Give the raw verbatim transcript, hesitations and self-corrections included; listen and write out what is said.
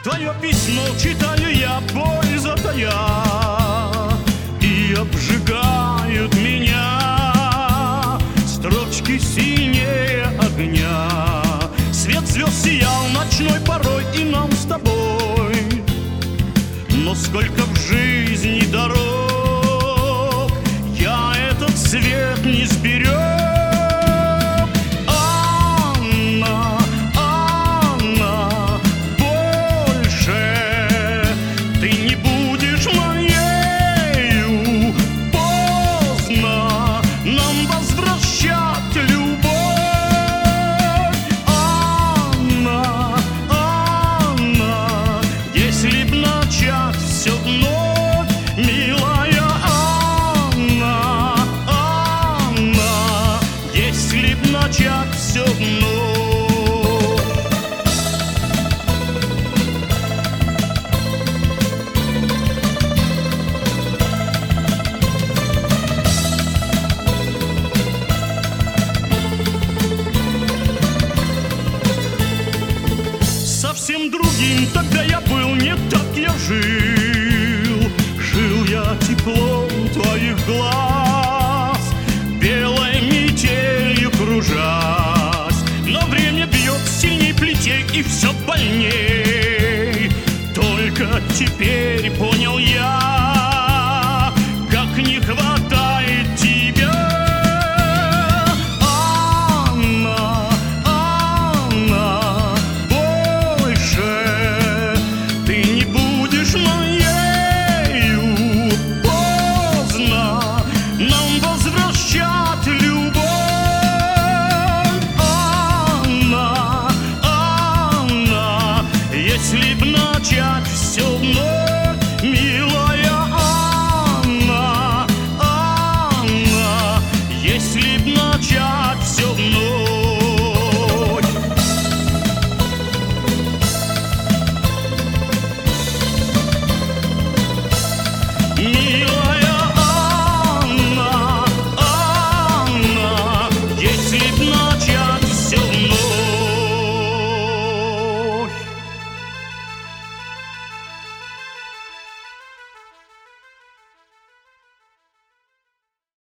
Твое письмо читаю я, боль затая, и обжигают меня строчки синее огня. Свет звезд сиял ночной порой и нам с тобой, но сколько в жизни дорог я этот свет не сберег. Анна, Анна, больше ты не будешь моею. Поздно нам возвращать любовь. Анна, Анна, если б начать все вновь, милая Анна, Анна, если б начать все вновь. Совсем другим тогда я был, не так я жил. Жил я теплом твоих глаз, белой метелью кружась. Но время бьет сильней плетей, и все больней. Только теперь